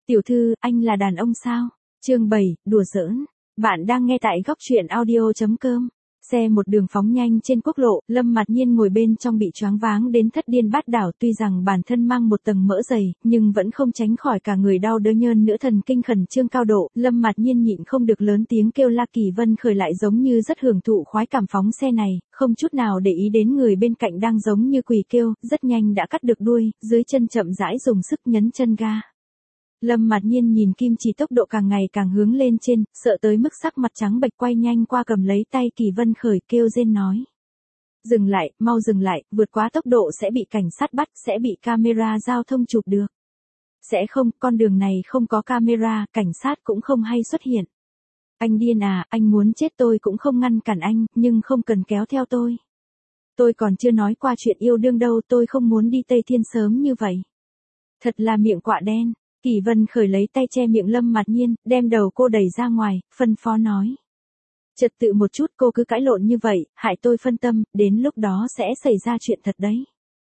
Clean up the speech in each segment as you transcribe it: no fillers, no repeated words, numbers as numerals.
Tiểu thư, anh là đàn ông sao? Chương 7, đùa giỡn. Bạn đang nghe tại góc truyện audio.com. Xe một đường phóng nhanh trên quốc lộ, Lâm Mạt Nhiên ngồi bên trong bị choáng váng đến thất điên bát đảo, tuy rằng bản thân mang một tầng mỡ dày, nhưng vẫn không tránh khỏi cả người đau đớn nhơn nữa, thần kinh khẩn trương cao độ. Lâm Mạt Nhiên nhịn không được lớn tiếng kêu la. Kỳ Vân Khởi lại giống như rất hưởng thụ khoái cảm phóng xe này, không chút nào để ý đến người bên cạnh đang giống như quỷ kêu, rất nhanh đã cắt được đuôi, dưới chân chậm rãi dùng sức nhấn chân ga. Lâm Mạt Nhiên nhìn kim chỉ tốc độ càng ngày càng hướng lên trên, sợ tới mức sắc mặt trắng bệch, quay nhanh qua cầm lấy tay Kỳ Vân Khởi kêu rên nói. Dừng lại, mau dừng lại, vượt quá tốc độ sẽ bị cảnh sát bắt, sẽ bị camera giao thông chụp được. Sẽ không, con đường này không có camera, cảnh sát cũng không hay xuất hiện. Anh điên à, anh muốn chết tôi cũng không ngăn cản anh, nhưng không cần kéo theo tôi. Tôi còn chưa nói qua chuyện yêu đương đâu, tôi không muốn đi Tây Thiên sớm như vậy. Thật là miệng quạ đen. Kỳ Vân Khởi lấy tay che miệng Lâm Mạt Nhiên, đem đầu cô đẩy ra ngoài, phân phó nói. Trật tự một chút, cô cứ cãi lộn như vậy, hại tôi phân tâm, đến lúc đó sẽ xảy ra chuyện thật đấy.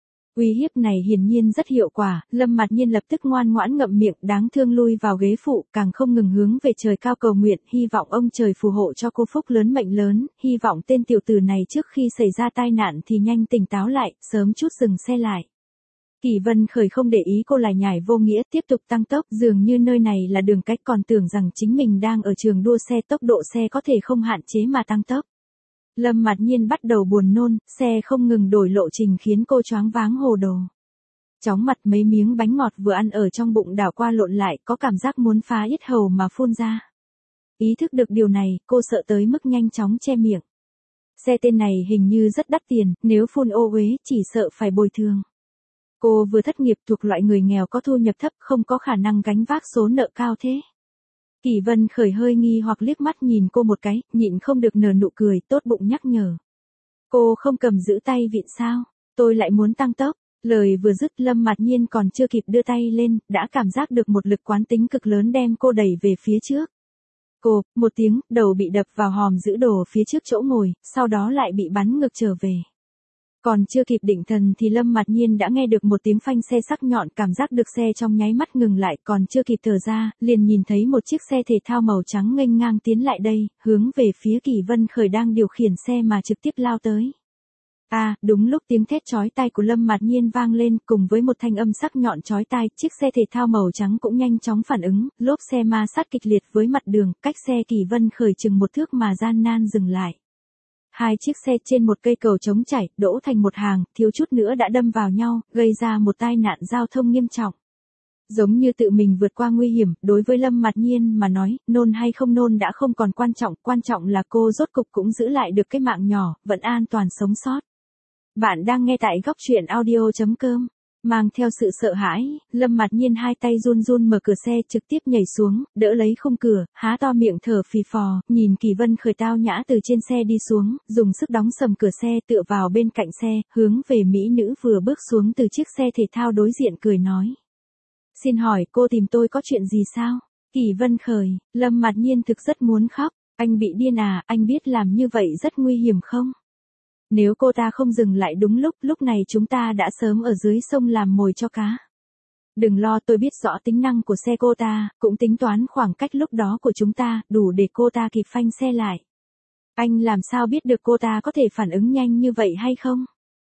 Uy hiếp này hiển nhiên rất hiệu quả, Lâm Mạt Nhiên lập tức ngoan ngoãn ngậm miệng, đáng thương lui vào ghế phụ, càng không ngừng hướng về trời cao cầu nguyện, hy vọng ông trời phù hộ cho cô phúc lớn mệnh lớn, hy vọng tên tiểu tử này trước khi xảy ra tai nạn thì nhanh tỉnh táo lại, sớm chút dừng xe lại. Kỳ Vân Khởi không để ý cô lại nhảy vô nghĩa, tiếp tục tăng tốc, dường như nơi này là đường cách, còn tưởng rằng chính mình đang ở trường đua xe, tốc độ xe có thể không hạn chế mà tăng tốc. Lâm Mạt Nhiên bắt đầu buồn nôn, xe không ngừng đổi lộ trình khiến cô choáng váng hồ đồ. Chóng mặt mấy miếng bánh ngọt vừa ăn ở trong bụng đảo qua lộn lại, có cảm giác muốn phá yết hầu mà phun ra. Ý thức được điều này, cô sợ tới mức nhanh chóng che miệng. Xe tên này hình như rất đắt tiền, nếu phun ô uế chỉ sợ phải bồi thường. Cô vừa thất nghiệp, thuộc loại người nghèo có thu nhập thấp, không có khả năng gánh vác số nợ cao thế. Kỳ Vân Khởi hơi nghi hoặc liếc mắt nhìn cô một cái, nhịn không được nở nụ cười, tốt bụng nhắc nhở. Cô không cầm giữ tay vịn sao? Tôi lại muốn tăng tốc. Lời vừa dứt, Lâm Mạt Nhiên còn chưa kịp đưa tay lên, đã cảm giác được một lực quán tính cực lớn đem cô đẩy về phía trước. Cô, một tiếng, đầu bị đập vào hòm giữ đồ phía trước chỗ ngồi, sau đó lại bị bắn ngược trở về. Còn chưa kịp định thần thì Lâm Mạt Nhiên đã nghe được một tiếng phanh xe sắc nhọn, cảm giác được xe trong nháy mắt ngừng lại, còn chưa kịp thở ra, liền nhìn thấy một chiếc xe thể thao màu trắng nghênh ngang tiến lại đây, hướng về phía Kỳ Vân Khởi đang điều khiển xe mà trực tiếp lao tới. Đúng lúc tiếng thét chói tai của Lâm Mạt Nhiên vang lên, cùng với một thanh âm sắc nhọn chói tai, chiếc xe thể thao màu trắng cũng nhanh chóng phản ứng, lốp xe ma sát kịch liệt với mặt đường, cách xe Kỳ Vân Khởi chừng một thước mà gian nan dừng lại. Hai chiếc xe trên một cây cầu trống chảy, đỗ thành một hàng, thiếu chút nữa đã đâm vào nhau, gây ra một tai nạn giao thông nghiêm trọng. Giống như tự mình vượt qua nguy hiểm, đối với Lâm Mạt Nhiên mà nói, nôn hay không nôn đã không còn quan trọng là cô rốt cục cũng giữ lại được cái mạng nhỏ, vẫn an toàn sống sót. Bạn đang nghe tại góc truyện audio.com. Mang theo sự sợ hãi, Lâm Mạt Nhiên hai tay run run mở cửa xe, trực tiếp nhảy xuống, đỡ lấy khung cửa, há to miệng thở phì phò, nhìn Kỳ Vân Khởi tao nhã từ trên xe đi xuống, dùng sức đóng sầm cửa xe, tựa vào bên cạnh xe, hướng về mỹ nữ vừa bước xuống từ chiếc xe thể thao đối diện cười nói. Xin hỏi cô tìm tôi có chuyện gì sao? Kỳ Vân Khởi, Lâm Mạt Nhiên thực rất muốn khóc, anh bị điên à, anh biết làm như vậy rất nguy hiểm không? Nếu cô ta không dừng lại đúng lúc này chúng ta đã sớm ở dưới sông làm mồi cho cá. Đừng lo, tôi biết rõ tính năng của xe cô ta, cũng tính toán khoảng cách lúc đó của chúng ta, đủ để cô ta kịp phanh xe lại. Anh làm sao biết được cô ta có thể phản ứng nhanh như vậy hay không?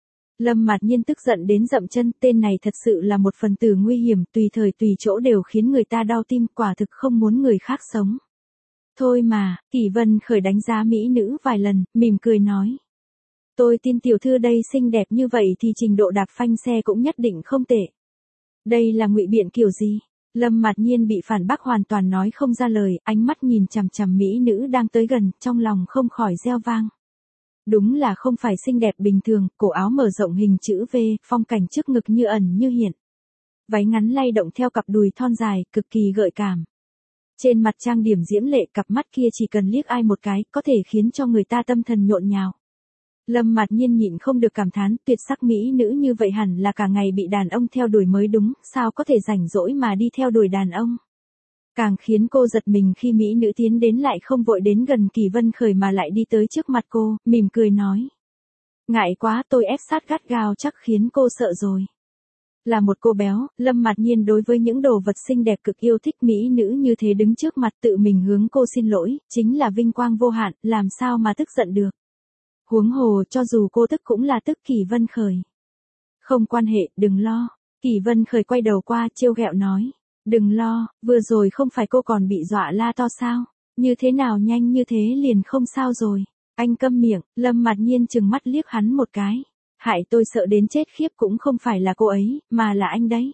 Lâm Mạt Nhiên tức giận đến dậm chân, tên này thật sự là một phần tử nguy hiểm, tùy thời tùy chỗ đều khiến người ta đau tim, quả thực không muốn người khác sống. Thôi mà, Kỳ Vân Khởi đánh giá mỹ nữ vài lần, mỉm cười nói. Tôi tin tiểu thư đây xinh đẹp như vậy thì trình độ đạp phanh xe cũng nhất định không tệ. Đây là ngụy biện kiểu gì? Lâm Mạt Nhiên bị phản bác hoàn toàn nói không ra lời, ánh mắt nhìn chằm chằm mỹ nữ đang tới gần, trong lòng không khỏi reo vang. Đúng là không phải xinh đẹp bình thường, cổ áo mở rộng hình chữ V, phong cảnh trước ngực như ẩn như hiện. Váy ngắn lay động theo cặp đùi thon dài, cực kỳ gợi cảm. Trên mặt trang điểm diễm lệ, cặp mắt kia chỉ cần liếc ai một cái, có thể khiến cho người ta tâm thần nhộn nhào. Lâm Mạt Nhiên nhịn không được cảm thán, tuyệt sắc mỹ nữ như vậy hẳn là cả ngày bị đàn ông theo đuổi mới đúng, sao có thể rảnh rỗi mà đi theo đuổi đàn ông. Càng khiến cô giật mình khi mỹ nữ tiến đến lại không vội đến gần Kỳ Vân Khởi mà lại đi tới trước mặt cô, mỉm cười nói. Ngại quá, tôi ép sát gắt gao chắc khiến cô sợ rồi. Là một cô béo, Lâm Mạt Nhiên đối với những đồ vật xinh đẹp cực yêu thích, mỹ nữ như thế đứng trước mặt tự mình hướng cô xin lỗi, chính là vinh quang vô hạn, làm sao mà tức giận được. Huống hồ cho dù cô tức cũng là tức Kỳ Vân Khởi. Không quan hệ, đừng lo. Kỳ Vân Khởi quay đầu qua trêu ghẹo nói. Đừng lo, vừa rồi không phải cô còn bị dọa la to sao? Như thế nào nhanh như thế liền không sao rồi. Anh câm miệng, Lâm Mạt Nhiên trừng mắt liếc hắn một cái. Hại tôi sợ đến chết khiếp cũng không phải là cô ấy, mà là anh đấy.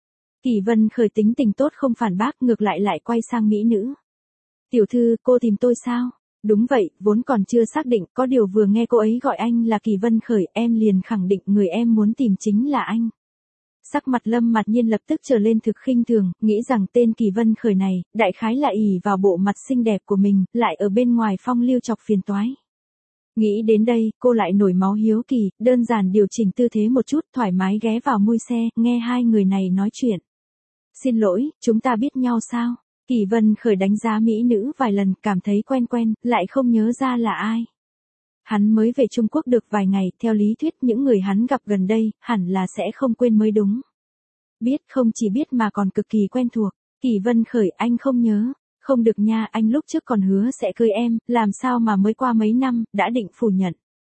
Kỳ Vân Khởi tính tình tốt không phản bác, ngược lại quay sang mỹ nữ. Tiểu thư, cô tìm tôi sao? Đúng vậy, vốn còn chưa xác định, có điều vừa nghe cô ấy gọi anh là Kỳ Vân Khởi, em liền khẳng định người em muốn tìm chính là anh. Sắc mặt Lâm Mạt Nhiên lập tức trở lên thực khinh thường, nghĩ rằng tên Kỳ Vân Khởi này, đại khái là ỷ vào bộ mặt xinh đẹp của mình, lại ở bên ngoài phong lưu chọc phiền toái. Nghĩ đến đây, cô lại nổi máu hiếu kỳ, đơn giản điều chỉnh tư thế một chút, thoải mái ghé vào mui xe, nghe hai người này nói chuyện. Xin lỗi, chúng ta biết nhau sao? Kỳ Vân Khởi đánh giá mỹ nữ vài lần, cảm thấy quen, lại không nhớ ra là ai. Hắn mới về Trung Quốc được vài ngày, theo lý thuyết những người hắn gặp gần đây, hẳn là sẽ không quên mới đúng. Biết không chỉ biết mà còn cực kỳ quen thuộc. Kỳ Vân Khởi, anh không nhớ. Không được nha, anh lúc trước còn hứa sẽ cưới em, làm sao mà mới qua mấy năm, đã định phủ nhận.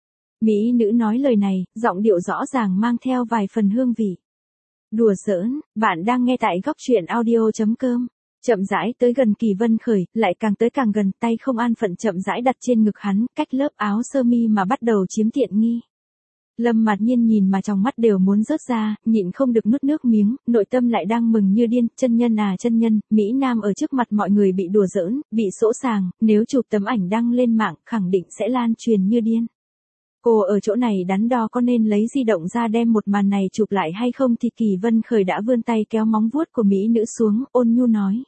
Mỹ nữ nói lời này, giọng điệu rõ ràng mang theo vài phần hương vị. Đùa giỡn, bạn đang nghe tại góc truyện audio.com. Chậm rãi tới gần Kỳ Vân Khởi, lại càng tới càng gần, tay không an phận chậm rãi đặt trên ngực hắn, cách lớp áo sơ mi mà bắt đầu chiếm tiện nghi. Lâm Mạt Nhiên nhìn mà trong mắt đều muốn rớt ra, nhịn không được nuốt nước miếng, nội tâm lại đang mừng như điên, chân nhân à chân nhân, Mỹ Nam ở trước mặt mọi người bị đùa giỡn, bị sỗ sàng, nếu chụp tấm ảnh đăng lên mạng, khẳng định sẽ lan truyền như điên. Cô ở chỗ này đắn đo có nên lấy di động ra đem một màn này chụp lại hay không thì Kỳ Vân Khởi đã vươn tay kéo móng vuốt của Mỹ nữ xuống, ôn nhu nói.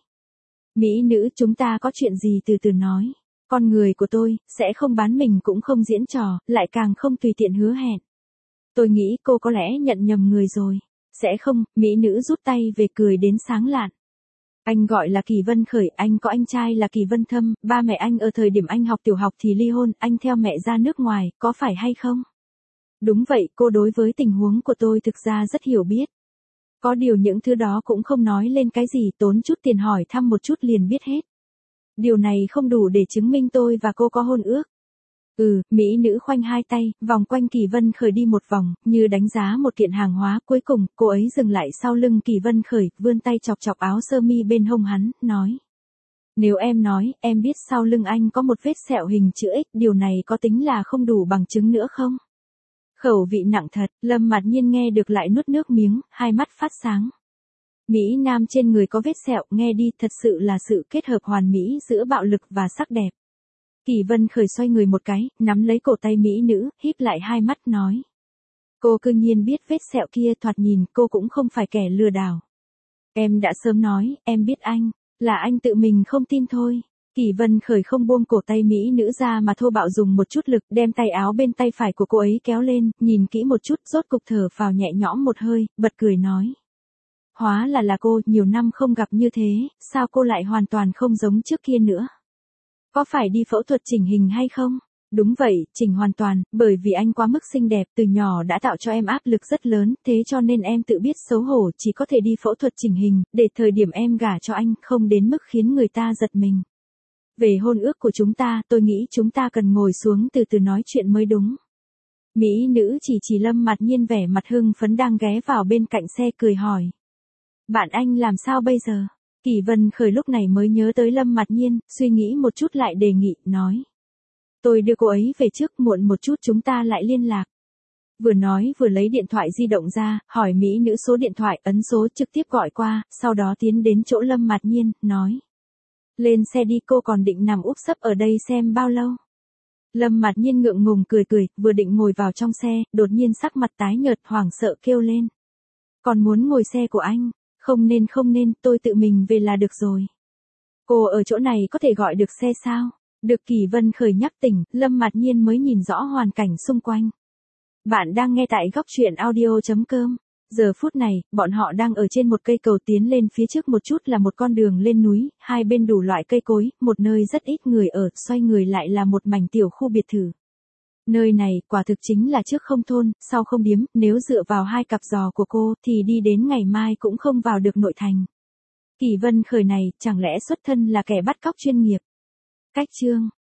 Mỹ nữ, chúng ta có chuyện gì từ từ nói. Con người của tôi, sẽ không bán mình cũng không diễn trò, lại càng không tùy tiện hứa hẹn. Tôi nghĩ cô có lẽ nhận nhầm người rồi. Sẽ không, mỹ nữ rút tay về cười đến sáng lạn. Anh gọi là Kỳ Vân Khởi, anh có anh trai là Kỳ Vân Thâm, ba mẹ anh ở thời điểm anh học tiểu học thì ly hôn, anh theo mẹ ra nước ngoài, có phải hay không? Đúng vậy, cô đối với tình huống của tôi thực ra rất hiểu biết. Có điều những thứ đó cũng không nói lên cái gì, tốn chút tiền hỏi thăm một chút liền biết hết. Điều này không đủ để chứng minh tôi và cô có hôn ước. Mỹ nữ khoanh hai tay, vòng quanh Kỳ Vân Khởi đi một vòng, như đánh giá một kiện hàng hóa, cuối cùng, cô ấy dừng lại sau lưng Kỳ Vân Khởi, vươn tay chọc áo sơ mi bên hông hắn, nói. Nếu em nói, em biết sau lưng anh có một vết sẹo hình chữ X, điều này có tính là không đủ bằng chứng nữa không? Khẩu vị nặng thật, Lâm Mạt Nhiên nghe được lại nuốt nước miếng, hai mắt phát sáng. Mỹ Nam trên người có vết sẹo, nghe đi, thật sự là sự kết hợp hoàn mỹ giữa bạo lực và sắc đẹp. Kỳ Vân Khởi xoay người một cái, nắm lấy cổ tay mỹ nữ, híp lại hai mắt nói. Cô cư nhiên biết vết sẹo kia, thoạt nhìn cô cũng không phải kẻ lừa đảo. Em đã sớm nói, em biết anh, là anh tự mình không tin thôi. Kỳ Vân Khởi không buông cổ tay mỹ nữ ra mà thô bạo dùng một chút lực, đem tay áo bên tay phải của cô ấy kéo lên, nhìn kỹ một chút, rốt cục thở phào nhẹ nhõm một hơi, bật cười nói. Hóa là cô, nhiều năm không gặp như thế, sao cô lại hoàn toàn không giống trước kia nữa? Có phải đi phẫu thuật chỉnh hình hay không? Đúng vậy, chỉnh hoàn toàn, bởi vì anh quá mức xinh đẹp, từ nhỏ đã tạo cho em áp lực rất lớn, thế cho nên em tự biết xấu hổ, chỉ có thể đi phẫu thuật chỉnh hình, để thời điểm em gả cho anh, không đến mức khiến người ta giật mình. Về hôn ước của chúng ta, tôi nghĩ chúng ta cần ngồi xuống từ từ nói chuyện mới đúng. Mỹ nữ chỉ Lâm Mạt Nhiên vẻ mặt hưng phấn đang ghé vào bên cạnh xe cười hỏi. Bạn anh làm sao bây giờ? Kỳ Vân Khởi lúc này mới nhớ tới Lâm Mạt Nhiên, suy nghĩ một chút lại đề nghị, nói. Tôi đưa cô ấy về trước, muộn một chút chúng ta lại liên lạc. Vừa nói vừa lấy điện thoại di động ra, hỏi mỹ nữ số điện thoại, ấn số trực tiếp gọi qua, sau đó tiến đến chỗ Lâm Mạt Nhiên, nói. Lên xe đi, cô còn định nằm úp sấp ở đây xem bao lâu. Lâm Mạt Nhiên ngượng ngùng cười, vừa định ngồi vào trong xe, đột nhiên sắc mặt tái nhợt hoảng sợ kêu lên. Còn muốn ngồi xe của anh? Không nên, tôi tự mình về là được rồi. Cô ở chỗ này có thể gọi được xe sao? Được Kỳ Vân Khởi nhắc tỉnh, Lâm Mạt Nhiên mới nhìn rõ hoàn cảnh xung quanh. Bạn đang nghe tại góc truyện audio.com. Giờ phút này, bọn họ đang ở trên một cây cầu, tiến lên phía trước một chút là một con đường lên núi, hai bên đủ loại cây cối, một nơi rất ít người ở, xoay người lại là một mảnh tiểu khu biệt thự. Nơi này quả thực chính là trước không thôn, sau không điếm, nếu dựa vào hai cặp giò của cô thì đi đến ngày mai cũng không vào được nội thành. Kỳ Vân Khởi này chẳng lẽ xuất thân là kẻ bắt cóc chuyên nghiệp. Cách chương